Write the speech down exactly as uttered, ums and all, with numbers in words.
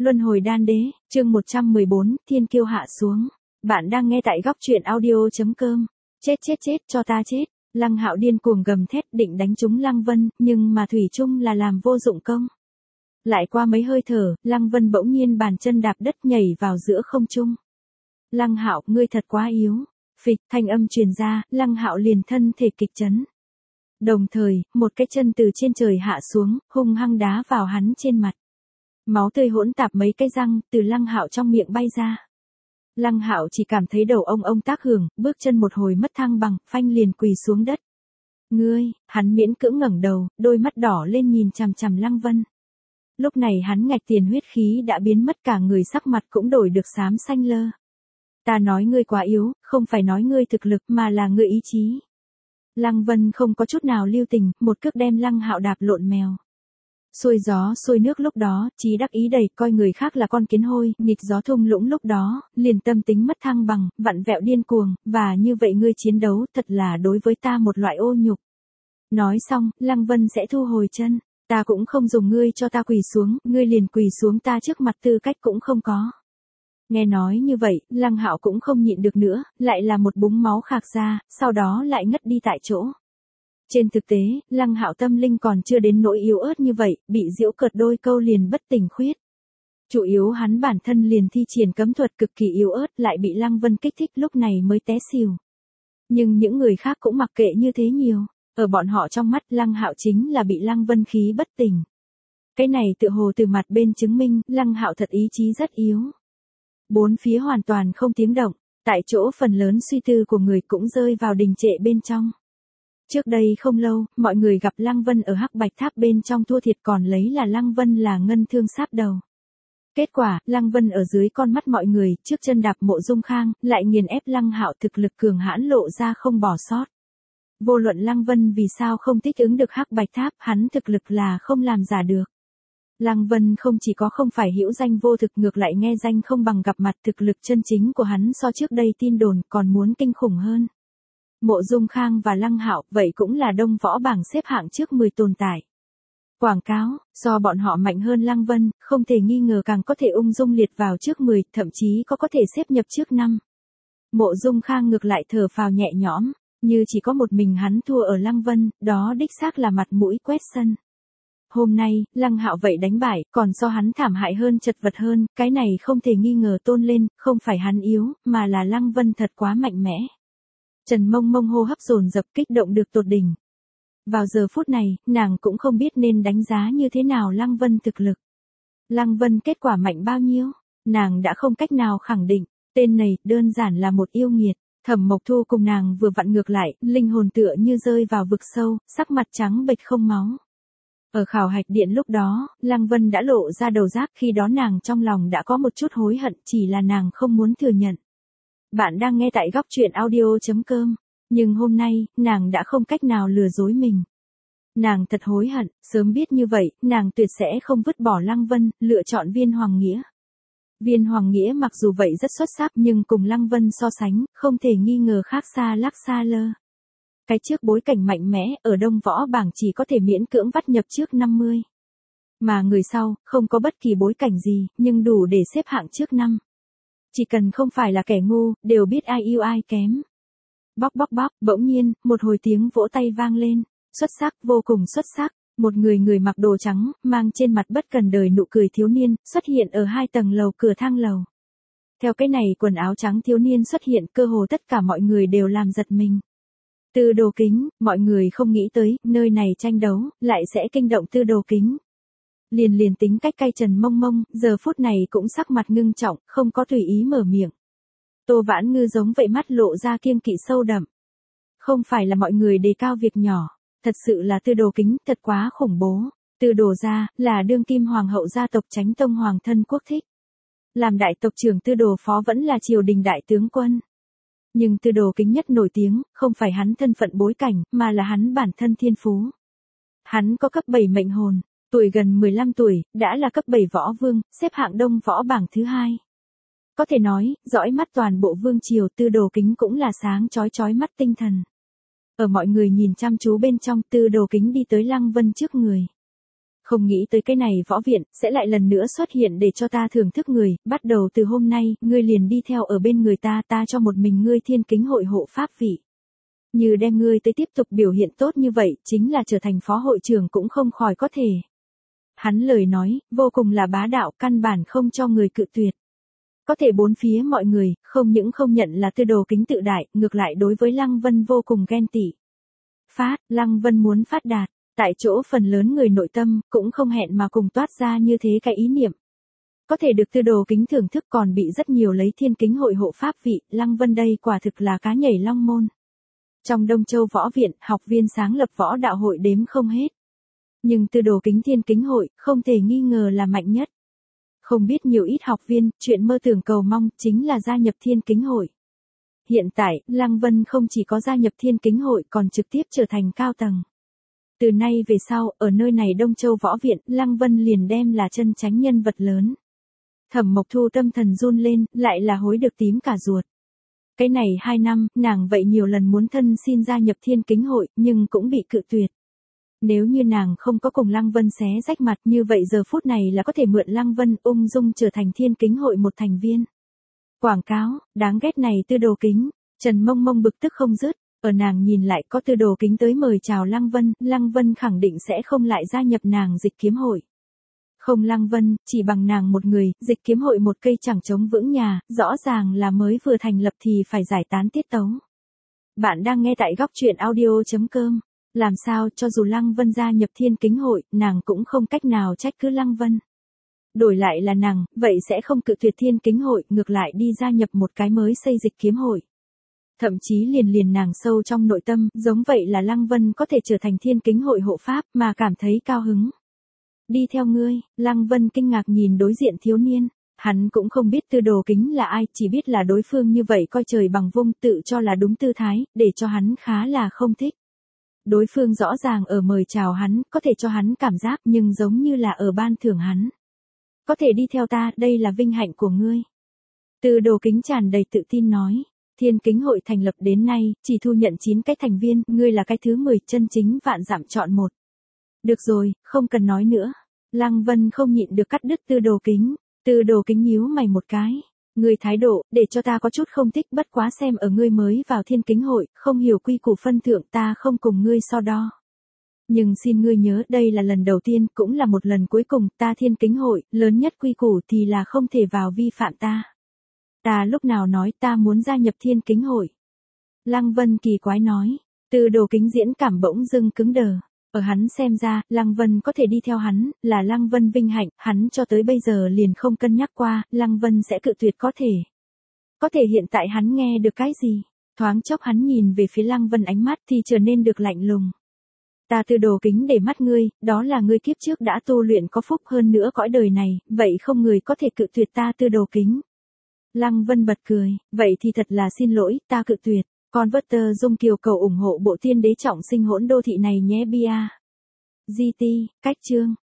Luân hồi đan đế, chương một trăm mười bốn, thiên kiêu hạ xuống. Bạn đang nghe tại góc truyện audio.com. Chết chết chết cho ta chết. Lăng Hạo điên cuồng gầm thét định đánh trúng Lăng Vân, nhưng mà thủy chung là làm vô dụng công. Lại qua mấy hơi thở, Lăng Vân bỗng nhiên bàn chân đạp đất nhảy vào giữa không trung. Lăng Hạo, ngươi thật quá yếu. Phịch, thanh âm truyền ra, Lăng Hạo liền thân thể kịch chấn. Đồng thời, một cái chân từ trên trời hạ xuống, hung hăng đá vào hắn trên mặt. Máu tươi hỗn tạp mấy cái răng từ Lăng Hạo trong miệng bay ra. Lăng Hạo chỉ cảm thấy đầu ông ông tác hưởng, bước chân một hồi mất thăng bằng, phanh liền quỳ xuống đất. Ngươi, hắn miễn cưỡng ngẩng đầu, đôi mắt đỏ lên nhìn chằm chằm Lăng Vân. Lúc này hắn ngạch tiền huyết khí đã biến mất, cả người sắc mặt cũng đổi được xám xanh lơ. Ta nói ngươi quá yếu, không phải nói ngươi thực lực mà là ngươi ý chí. Lăng Vân không có chút nào lưu tình, một cước đem Lăng Hạo đạp lộn mèo. Xuôi gió xuôi nước lúc đó, Chí đắc ý đầy, coi người khác là con kiến hôi, nghịch gió thung lũng lúc đó, liền tâm tính mất thăng bằng, vặn vẹo điên cuồng, và như vậy ngươi chiến đấu thật là đối với ta một loại ô nhục. Nói xong, Lăng Vân sẽ thu hồi chân, ta cũng không dùng ngươi cho ta quỳ xuống, ngươi liền quỳ xuống ta trước mặt tư cách cũng không có. Nghe nói như vậy, Lăng Hạo cũng không nhịn được nữa, lại là một búng máu khạc ra, sau đó lại ngất đi tại chỗ. Trên thực tế, Lăng Hạo tâm linh còn chưa đến nỗi yếu ớt như vậy, bị giễu cợt đôi câu liền bất tỉnh khuyết. Chủ yếu hắn bản thân liền thi triển cấm thuật cực kỳ yếu ớt, lại bị Lăng Vân kích thích lúc này mới té xỉu. Nhưng những người khác cũng mặc kệ như thế nhiều, ở bọn họ trong mắt Lăng Hạo chính là bị Lăng Vân khí bất tỉnh. Cái này tựa hồ từ mặt bên chứng minh, Lăng Hạo thật ý chí rất yếu. Bốn phía hoàn toàn không tiếng động, tại chỗ phần lớn suy tư của người cũng rơi vào đình trệ bên trong. Trước đây không lâu, mọi người gặp Lăng Vân ở Hắc Bạch Tháp bên trong thua thiệt còn lấy là Lăng Vân là ngân thương sáp đầu. Kết quả, Lăng Vân ở dưới con mắt mọi người, trước chân đạp Mộ Dung Khang, lại nghiền ép Lăng Hạo thực lực cường hãn lộ ra không bỏ sót. Vô luận Lăng Vân vì sao không thích ứng được Hắc Bạch Tháp, hắn thực lực là không làm giả được. Lăng Vân không chỉ có không phải hữu danh vô thực, ngược lại nghe danh không bằng gặp mặt, thực lực chân chính của hắn so trước đây tin đồn còn muốn kinh khủng hơn. Mộ Dung Khang và Lăng Hạo, vậy cũng là đông võ bảng xếp hạng trước mười tồn tại. Quảng cáo, do bọn họ mạnh hơn Lăng Vân, không thể nghi ngờ càng có thể ung dung liệt vào trước mười, thậm chí có có thể xếp nhập trước năm. Mộ Dung Khang ngược lại thở phào nhẹ nhõm, như chỉ có một mình hắn thua ở Lăng Vân, đó đích xác là mặt mũi quét sân. Hôm nay, Lăng Hạo vậy đánh bại, còn do hắn thảm hại hơn, chật vật hơn, cái này không thể nghi ngờ tôn lên, không phải hắn yếu, mà là Lăng Vân thật quá mạnh mẽ. Trần Mông Mông hô hấp dồn dập, kích động được tột đỉnh. Vào giờ phút này, nàng cũng không biết nên đánh giá như thế nào Lăng Vân thực lực. Lăng Vân kết quả mạnh bao nhiêu, nàng đã không cách nào khẳng định, tên này đơn giản là một yêu nghiệt. Thẩm Mộc Thu cùng nàng vừa vặn ngược lại, linh hồn tựa như rơi vào vực sâu, sắc mặt trắng bệch không máu. Ở khảo hạch điện lúc đó, Lăng Vân đã lộ ra đầu rác, khi đó nàng trong lòng đã có một chút hối hận, chỉ là nàng không muốn thừa nhận. Bạn đang nghe tại góc truyện audio.com, nhưng hôm nay, nàng đã không cách nào lừa dối mình. Nàng thật hối hận, sớm biết như vậy, nàng tuyệt sẽ không vứt bỏ Lăng Vân, lựa chọn Viên Hoàng Nghĩa. Viên Hoàng Nghĩa mặc dù vậy rất xuất sắc, nhưng cùng Lăng Vân so sánh, không thể nghi ngờ khác xa lắc xa lơ. Cái trước bối cảnh mạnh mẽ, ở đông võ bảng chỉ có thể miễn cưỡng vắt nhập trước năm mươi. Mà người sau, không có bất kỳ bối cảnh gì, nhưng đủ để xếp hạng trước năm. Chỉ cần không phải là kẻ ngu, đều biết ai yêu ai kém. Bóc bóc bóc, bỗng nhiên, một hồi tiếng vỗ tay vang lên. Xuất sắc, vô cùng xuất sắc. Một người người mặc đồ trắng, mang trên mặt bất cần đời nụ cười thiếu niên, xuất hiện ở hai tầng lầu cửa thang lầu. Theo cái này quần áo trắng thiếu niên xuất hiện, cơ hồ tất cả mọi người đều làm giật mình. Tư Đồ Kính, mọi người không nghĩ tới, nơi này tranh đấu, lại sẽ kinh động Tư Đồ Kính. Liền liền tính cách cay Trần Mông Mông, giờ phút này cũng sắc mặt ngưng trọng, không có tùy ý mở miệng. Tô Vãn Ngư giống vậy mắt lộ ra kiêng kỵ sâu đậm. Không phải là mọi người đề cao việc nhỏ, thật sự là Tư Đồ Kính, thật quá khủng bố. Tư Đồ gia, là đương kim hoàng hậu gia tộc Chánh Tông hoàng thân quốc thích. Làm đại tộc trưởng Tư Đồ Phó vẫn là triều đình đại tướng quân. Nhưng Tư Đồ Kính nhất nổi tiếng, không phải hắn thân phận bối cảnh, mà là hắn bản thân thiên phú. Hắn có cấp bảy mệnh hồn, tuổi gần mười lăm tuổi, đã là cấp bảy võ vương, xếp hạng đông võ bảng thứ hai. Có thể nói, dõi mắt toàn bộ vương triều, Tư Đồ Kính cũng là sáng chói chói mắt tinh thần. Ở mọi người nhìn chăm chú bên trong, Tư Đồ Kính đi tới Lăng Vân trước người. Không nghĩ tới cái này võ viện, sẽ lại lần nữa xuất hiện để cho ta thưởng thức người, bắt đầu từ hôm nay, ngươi liền đi theo ở bên người ta, ta cho một mình ngươi thiên kính hội hộ pháp vị. Như đem ngươi tới tiếp tục biểu hiện tốt như vậy, chính là trở thành phó hội trưởng cũng không khỏi có thể. Hắn lời nói, vô cùng là bá đạo, căn bản không cho người cự tuyệt. Có thể bốn phía mọi người, không những không nhận là tư đồ kính tự đại, ngược lại đối với Lăng Vân vô cùng ghen tị. Phát, Lăng Vân muốn phát đạt, tại chỗ phần lớn người nội tâm, cũng không hẹn mà cùng toát ra như thế cái ý niệm. Có thể được tư đồ kính thưởng thức còn bị rất nhiều lấy thiên kính hội hộ pháp vị, Lăng Vân đây quả thực là cá nhảy long môn. Trong Đông Châu Võ Viện, học viên sáng lập võ đạo hội đếm không hết. Nhưng tư đồ kính thiên kính hội, không thể nghi ngờ là mạnh nhất. Không biết nhiều ít học viên, chuyện mơ tưởng cầu mong, chính là gia nhập thiên kính hội. Hiện tại, Lăng Vân không chỉ có gia nhập thiên kính hội còn trực tiếp trở thành cao tầng. Từ nay về sau, ở nơi này Đông Châu Võ Viện, Lăng Vân liền đem là chân chánh nhân vật lớn. Thẩm Mộc Thu tâm thần run lên, lại là hối được tím cả ruột. Cái này hai năm, nàng vậy nhiều lần muốn thân xin gia nhập thiên kính hội, nhưng cũng bị cự tuyệt. Nếu như nàng không có cùng Lăng Vân xé rách mặt như vậy giờ phút này là có thể mượn Lăng Vân ung dung trở thành thiên kính hội một thành viên. Quảng cáo, đáng ghét này tư đồ kính, Trần Mông Mông bực tức không dứt, ở nàng nhìn lại có tư đồ kính tới mời chào Lăng Vân, Lăng Vân khẳng định sẽ không lại gia nhập nàng dịch kiếm hội. Không Lăng Vân, chỉ bằng nàng một người, dịch kiếm hội một cây chẳng chống vững nhà, rõ ràng là mới vừa thành lập thì phải giải tán tiết tấu. Bạn đang nghe tại góc truyện audio chấm com. Làm sao cho dù Lăng Vân gia nhập thiên kính hội, nàng cũng không cách nào trách cứ Lăng Vân. Đổi lại là nàng, vậy sẽ không cự tuyệt thiên kính hội, ngược lại đi gia nhập một cái mới xây dịch kiếm hội. Thậm chí liền liền nàng sâu trong nội tâm, giống vậy là Lăng Vân có thể trở thành thiên kính hội hộ pháp, mà cảm thấy cao hứng. Đi theo ngươi, Lăng Vân kinh ngạc nhìn đối diện thiếu niên. Hắn cũng không biết tư đồ kính là ai, chỉ biết là đối phương như vậy coi trời bằng vung, tự cho là đúng tư thái, để cho hắn khá là không thích. Đối phương rõ ràng ở mời chào hắn, có thể cho hắn cảm giác nhưng giống như là ở ban thưởng hắn. Có thể đi theo ta, đây là vinh hạnh của ngươi. Tư đồ kính tràn đầy tự tin nói. Thiên kính hội thành lập đến nay, chỉ thu nhận chín cái thành viên, ngươi là cái thứ mười, chân chính vạn dặm chọn một. Được rồi, không cần nói nữa. Lăng Vân không nhịn được cắt đứt tư đồ kính. Tư đồ kính nhíu mày một cái. Ngươi thái độ, để cho ta có chút không thích, bất quá xem ở ngươi mới vào thiên kính hội, không hiểu quy củ phân thượng, ta không cùng ngươi so đo. Nhưng xin ngươi nhớ, đây là lần đầu tiên, cũng là một lần cuối cùng, ta thiên kính hội, lớn nhất quy củ thì là không thể vào vi phạm ta. Ta lúc nào nói ta muốn gia nhập thiên kính hội. Lăng Vân kỳ quái nói, tư đồ kính diễn cảm bỗng dưng cứng đờ. Ở hắn xem ra, Lăng Vân có thể đi theo hắn, là Lăng Vân vinh hạnh, hắn cho tới bây giờ liền không cân nhắc qua, Lăng Vân sẽ cự tuyệt có thể. Có thể hiện tại hắn nghe được cái gì? Thoáng chốc hắn nhìn về phía Lăng Vân ánh mắt thì trở nên được lạnh lùng. Ta tư đồ kính để mắt ngươi, đó là ngươi kiếp trước đã tu luyện có phúc hơn nữa cõi đời này, vậy không người có thể cự tuyệt ta tư đồ kính. Lăng Vân bật cười, vậy thì thật là xin lỗi, ta cự tuyệt. Converter Dung Kiều cầu ủng hộ bộ tiên đế trọng sinh hỗn đô thị này nhé bia. giê tê, cách chương.